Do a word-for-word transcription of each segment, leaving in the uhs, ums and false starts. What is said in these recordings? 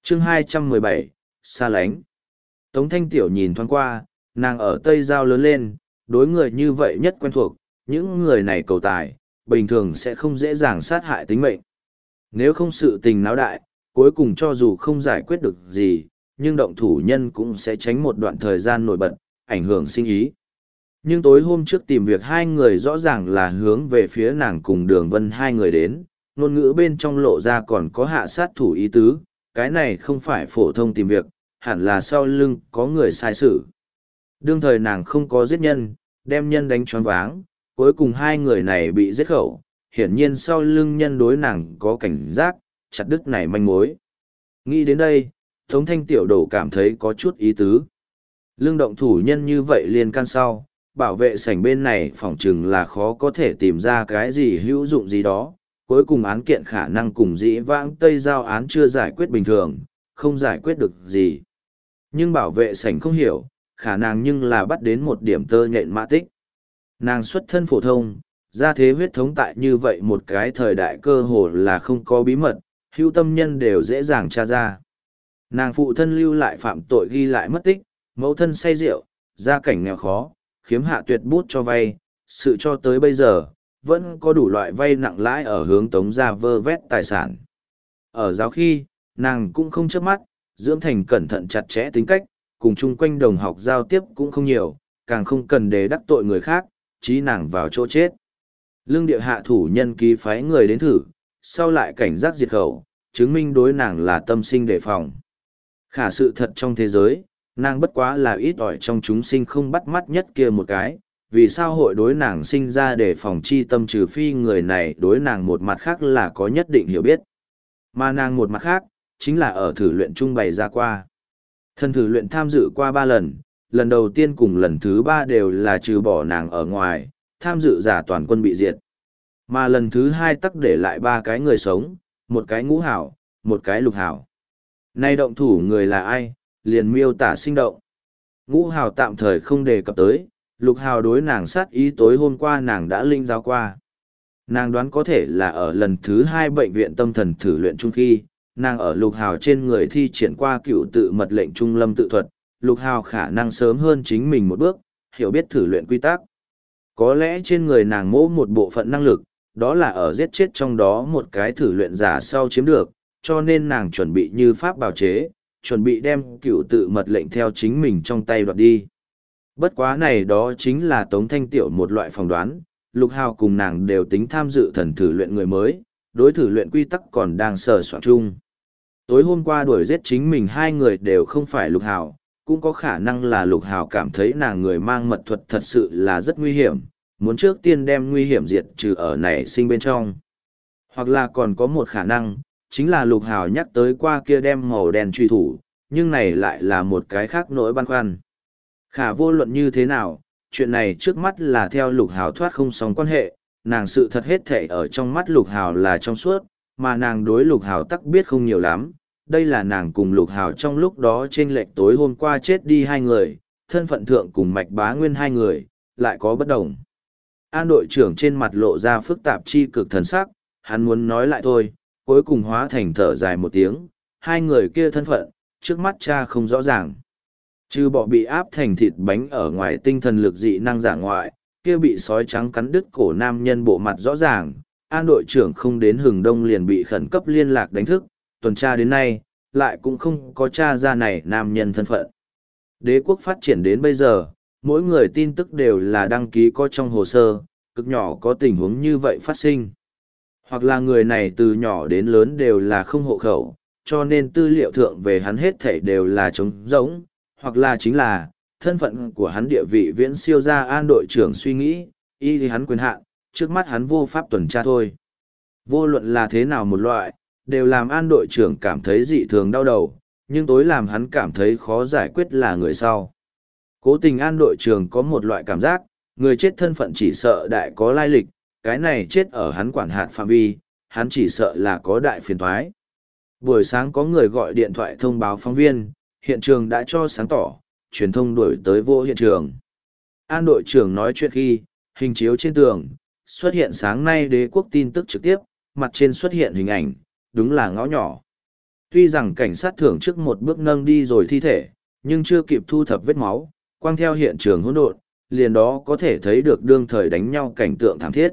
chương hai trăm mười bảy, xa lánh. Tống Thanh Tiểu nhìn thoáng qua, nàng ở Tây Giao lớn lên, đối người như vậy nhất quen thuộc, những người này cầu tài, bình thường sẽ không dễ dàng sát hại tính mệnh. Nếu không sự tình náo đại, cuối cùng cho dù không giải quyết được gì, nhưng động thủ nhân cũng sẽ tránh một đoạn thời gian nổi bật, ảnh hưởng sinh ý. Nhưng tối hôm trước tìm việc hai người rõ ràng là hướng về phía nàng cùng Đường Vân hai người đến, ngôn ngữ bên trong lộ ra còn có hạ sát thủ ý tứ, cái này không phải phổ thông tìm việc, hẳn là sau lưng có người sai sự. Đương thời nàng không có giết nhân, đem nhân đánh choáng váng, cuối cùng hai người này bị giết khẩu, hiển nhiên sau lưng nhân đối nàng có cảnh giác, chặt đứt này manh mối. Nghĩ đến đây, Tống Thanh Tiểu đổ cảm thấy có chút ý tứ. Lương động thủ nhân như vậy liền can sau, bảo vệ sảnh bên này phỏng chừng là khó có thể tìm ra cái gì hữu dụng gì đó. Cuối cùng án kiện khả năng cùng dĩ vãng Tây Giao án chưa giải quyết bình thường, không giải quyết được gì. Nhưng bảo vệ sảnh không hiểu, khả năng nhưng là bắt đến một điểm tơ nhện mã tích. Nàng xuất thân phổ thông, ra thế huyết thống tại như vậy một cái thời đại cơ hồ là không có bí mật, hữu tâm nhân đều dễ dàng tra ra. Nàng phụ thân lưu lại phạm tội ghi lại mất tích, mẫu thân say rượu, gia cảnh nghèo khó, khiếm hạ tuyệt bút cho vay, sự cho tới bây giờ, vẫn có đủ loại vay nặng lãi ở hướng Tống gia vơ vét tài sản. Ở giáo khi, nàng cũng không chớp mắt, dưỡng thành cẩn thận chặt chẽ tính cách, cùng chung quanh đồng học giao tiếp cũng không nhiều, càng không cần để đắc tội người khác, chí nàng vào chỗ chết. Lương địa hạ thủ nhân ký phái người đến thử, sau lại cảnh giác diệt khẩu, chứng minh đối nàng là tâm sinh đề phòng. Khả sự thật trong thế giới, nàng bất quá là ít ỏi trong chúng sinh không bắt mắt nhất kia một cái, vì sao hội đối nàng sinh ra để phòng chi tâm trừ phi người này đối nàng một mặt khác là có nhất định hiểu biết. Mà nàng một mặt khác, chính là ở thử luyện trung bày ra qua. Thân thử luyện tham dự qua ba lần, lần đầu tiên cùng lần thứ ba đều là trừ bỏ nàng ở ngoài, tham dự giả toàn quân bị diệt. Mà lần thứ hai tắc để lại ba cái người sống, một cái ngũ hảo, một cái lục hảo. Nay động thủ người là ai, liền miêu tả sinh động. Ngũ hào tạm thời không đề cập tới, lục hào đối nàng sát ý tối hôm qua nàng đã linh giáo qua. Nàng đoán có thể là ở lần thứ hai bệnh viện tâm thần thử luyện chung khi, nàng ở lục hào trên người thi triển qua cựu tự mật lệnh trung lâm tự thuật, lục hào khả năng sớm hơn chính mình một bước, hiểu biết thử luyện quy tắc. Có lẽ trên người nàng mỗ một bộ phận năng lực, đó là ở giết chết trong đó một cái thử luyện giả sau chiếm được, cho nên nàng chuẩn bị như pháp bào chế, chuẩn bị đem cựu tự mật lệnh theo chính mình trong tay đoạt đi. Bất quá này đó chính là Tống Thanh Tiểu một loại phỏng đoán, Lục Hào cùng nàng đều tính tham dự thần thử luyện người mới, đối thử luyện quy tắc còn đang sờ soạn chung. Tối hôm qua đuổi giết chính mình hai người đều không phải Lục Hào, cũng có khả năng là Lục Hào cảm thấy nàng người mang mật thuật thật sự là rất nguy hiểm, muốn trước tiên đem nguy hiểm diệt trừ ở nảy sinh bên trong. Hoặc là còn có một khả năng, chính là Lục Hào nhắc tới qua kia đem màu đen truy thủ, nhưng này lại là một cái khác nỗi băn khoăn. Khả vô luận như thế nào, chuyện này trước mắt là theo Lục Hào thoát không sóng quan hệ, nàng sự thật hết thể ở trong mắt Lục Hào là trong suốt, mà nàng đối Lục Hào tắc biết không nhiều lắm. Đây là nàng cùng Lục Hào trong lúc đó trên lệch tối hôm qua chết đi hai người, thân phận thượng cùng Mạch Bá Nguyên hai người, lại có bất đồng. An đội trưởng trên mặt lộ ra phức tạp chi cực thần sắc, hắn muốn nói lại thôi, cuối cùng hóa thành thở dài một tiếng, hai người kia thân phận, trước mắt cha không rõ ràng. Trừ bỏ bị áp thành thịt bánh ở ngoài tinh thần lực dị năng giả ngoại, kia bị sói trắng cắn đứt cổ nam nhân bộ mặt rõ ràng, an đội trưởng không đến hừng đông liền bị khẩn cấp liên lạc đánh thức, tuần tra đến nay, lại cũng không có tra ra này nam nhân thân phận. Đế quốc phát triển đến bây giờ, mỗi người tin tức đều là đăng ký có trong hồ sơ, cực nhỏ có tình huống như vậy phát sinh. Hoặc là người này từ nhỏ đến lớn đều là không hộ khẩu, cho nên tư liệu thượng về hắn hết thảy đều là trống rỗng, hoặc là chính là, thân phận của hắn địa vị viễn siêu ra an đội trưởng suy nghĩ, y thì hắn quyền hạn, trước mắt hắn vô pháp tuần tra thôi. Vô luận là thế nào một loại, đều làm an đội trưởng cảm thấy dị thường đau đầu, nhưng tối làm hắn cảm thấy khó giải quyết là người sau. Cố tình an đội trưởng có một loại cảm giác, người chết thân phận chỉ sợ đại có lai lịch, cái này chết ở hắn quản hạt phạm vi, hắn chỉ sợ là có đại phiền thoái. Buổi sáng có người gọi điện thoại thông báo phóng viên, hiện trường đã cho sáng tỏ, truyền thông đuổi tới vô hiện trường. An đội trưởng nói chuyện khi, hình chiếu trên tường, xuất hiện sáng nay đế quốc tin tức trực tiếp, mặt trên xuất hiện hình ảnh, đúng là ngõ nhỏ. Tuy rằng cảnh sát thưởng trước một bước nâng đi rồi thi thể, nhưng chưa kịp thu thập vết máu, quang theo hiện trường hỗn độn, liền đó có thể thấy được đương thời đánh nhau cảnh tượng thảm thiết.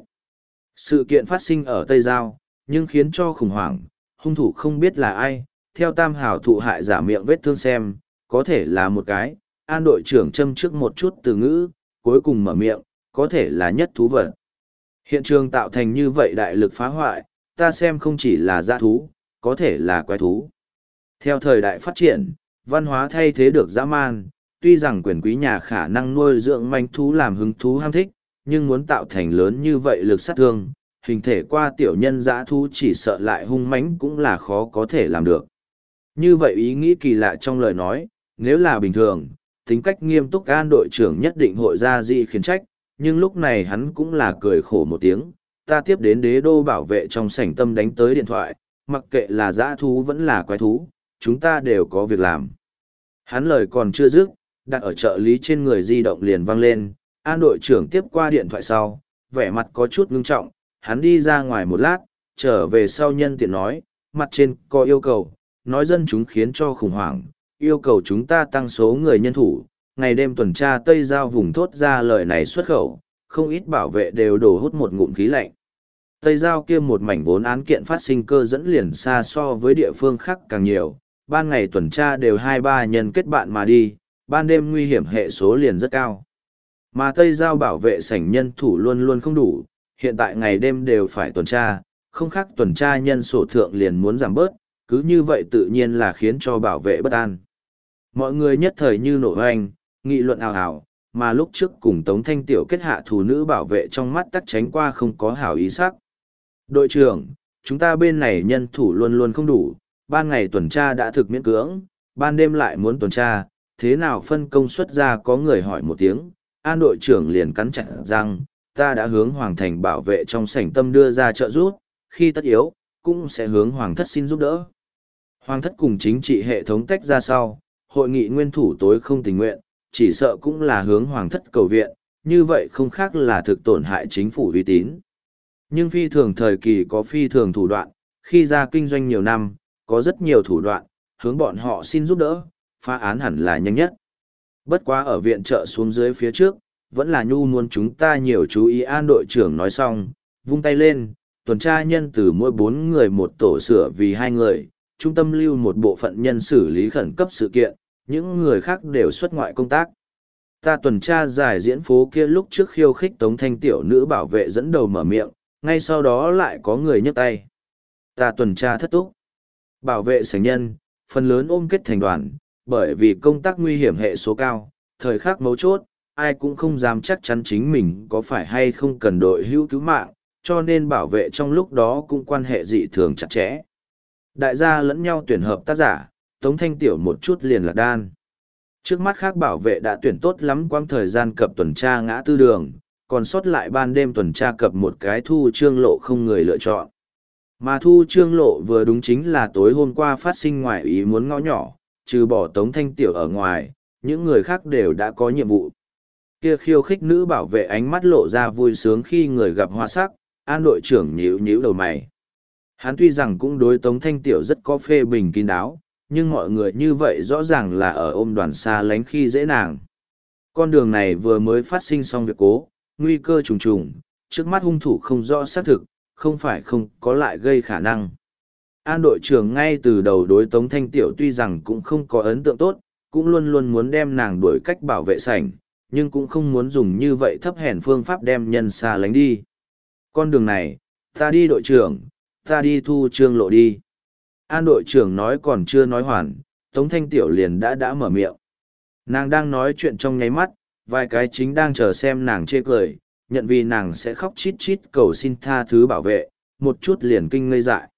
Sự kiện phát sinh ở Tây Giao, nhưng khiến cho khủng hoảng, hung thủ không biết là ai, theo tam hào thụ hại giả miệng vết thương xem, có thể là một cái, an đội trưởng châm trước một chút từ ngữ, cuối cùng mở miệng, có thể là nhất thú vật. Hiện trường tạo thành như vậy đại lực phá hoại, ta xem không chỉ là dã thú, có thể là quái thú. Theo thời đại phát triển, văn hóa thay thế được dã man, tuy rằng quyền quý nhà khả năng nuôi dưỡng manh thú làm hứng thú ham thích, nhưng muốn tạo thành lớn như vậy lực sát thương, hình thể qua tiểu nhân dã thú chỉ sợ lại hung mãnh cũng là khó có thể làm được. Như vậy ý nghĩ kỳ lạ trong lời nói, nếu là bình thường, tính cách nghiêm túc an đội trưởng nhất định hội ra dị khiển trách, nhưng lúc này hắn cũng là cười khổ một tiếng, ta tiếp đến đế đô bảo vệ trong sảnh tâm đánh tới điện thoại, mặc kệ là dã thú vẫn là quái thú, chúng ta đều có việc làm. Hắn lời còn chưa dứt, đặt ở trợ lý trên người di động liền vang lên, an đội trưởng tiếp qua điện thoại sau, vẻ mặt có chút ngưng trọng, hắn đi ra ngoài một lát, trở về sau nhân tiện nói, mặt trên có yêu cầu, nói dân chúng khiến cho khủng hoảng, yêu cầu chúng ta tăng số người nhân thủ, ngày đêm tuần tra Tây Giao vùng thốt ra lời này xuất khẩu, không ít bảo vệ đều đổ hút một ngụm khí lạnh. Tây Giao kia một mảnh vốn án kiện phát sinh cơ dẫn liền xa so với địa phương khác càng nhiều, ban ngày tuần tra đều hai ba nhân kết bạn mà đi, ban đêm nguy hiểm hệ số liền rất cao. Mà Tây Giao bảo vệ sảnh nhân thủ luôn luôn không đủ, hiện tại ngày đêm đều phải tuần tra, không khác tuần tra nhân sổ thượng liền muốn giảm bớt, cứ như vậy tự nhiên là khiến cho bảo vệ bất an. Mọi người nhất thời như nổ hoành, nghị luận ào ào, mà lúc trước cùng Tống Thanh Tiểu kết hạ thủ nữ bảo vệ trong mắt tắt tránh qua không có hảo ý sắc. Đội trưởng, chúng ta bên này nhân thủ luôn luôn không đủ, ban ngày tuần tra đã thực miễn cưỡng, ban đêm lại muốn tuần tra, thế nào phân công xuất ra có người hỏi một tiếng, an đội trưởng liền cắn chặt răng, ta đã hướng Hoàng Thành bảo vệ trong sảnh tâm đưa ra trợ giúp, khi tất yếu, cũng sẽ hướng Hoàng thất xin giúp đỡ. Hoàng thất cùng chính trị hệ thống tách ra sau, hội nghị nguyên thủ tối không tình nguyện, chỉ sợ cũng là hướng Hoàng thất cầu viện, như vậy không khác là thực tổn hại chính phủ uy tín. Nhưng phi thường thời kỳ có phi thường thủ đoạn, khi ra kinh doanh nhiều năm, có rất nhiều thủ đoạn, hướng bọn họ xin giúp đỡ, phá án hẳn là nhanh nhất. Bất quá ở viện trợ xuống dưới phía trước, vẫn là nhu muốn chúng ta nhiều chú ý an đội trưởng nói xong, vung tay lên, tuần tra nhân từ mỗi bốn người một tổ sửa vì hai người, trung tâm lưu một bộ phận nhân xử lý khẩn cấp sự kiện, những người khác đều xuất ngoại công tác. Ta tuần tra giải diễn phố kia lúc trước khiêu khích Tống Thanh tiểu nữ bảo vệ dẫn đầu mở miệng, ngay sau đó lại có người nhấc tay. Ta tuần tra thất túc. Bảo vệ sảnh nhân, phần lớn ôm kết thành đoàn, bởi vì công tác nguy hiểm hệ số cao, thời khắc mấu chốt, ai cũng không dám chắc chắn chính mình có phải hay không cần đội hữu cứu mạng, cho nên bảo vệ trong lúc đó cũng quan hệ dị thường chặt chẽ. Đại gia lẫn nhau tuyển hợp tác giả, Tống Thanh tiểu một chút liền lạc đan. Trước mắt khác bảo vệ đã tuyển tốt lắm quãng thời gian cập tuần tra ngã tư đường, còn sót lại ban đêm tuần tra cập một cái thu trương lộ không người lựa chọn. Mà thu trương lộ vừa đúng chính là tối hôm qua phát sinh ngoài ý muốn ngõ nhỏ, trừ bỏ Tống Thanh tiểu ở ngoài, những người khác đều đã có nhiệm vụ. Kia khiêu khích nữ bảo vệ ánh mắt lộ ra vui sướng khi người gặp hoa sắc, an đội trưởng nhíu nhíu đầu mày. Hắn tuy rằng cũng đối Tống Thanh tiểu rất có phê bình kín đáo, nhưng mọi người như vậy rõ ràng là ở ôm đoàn xa lánh khi dễ nàng. Con đường này vừa mới phát sinh xong việc cố, nguy cơ trùng trùng, trước mắt hung thủ không rõ xác thực, không phải không có lại gây khả năng. An đội trưởng ngay từ đầu đối Tống Thanh tiểu tuy rằng cũng không có ấn tượng tốt, cũng luôn luôn muốn đem nàng đuổi cách bảo vệ sảnh, nhưng cũng không muốn dùng như vậy thấp hèn phương pháp đem nhân xa lánh đi. Con đường này, ta đi đội trưởng, ta đi thu trương lộ đi. An đội trưởng nói còn chưa nói hoàn, Tống Thanh tiểu liền đã đã mở miệng. Nàng đang nói chuyện trong nháy mắt, vài cái chính đang chờ xem nàng chê cười, nhận vì nàng sẽ khóc chít chít cầu xin tha thứ bảo vệ, một chút liền kinh ngây dại.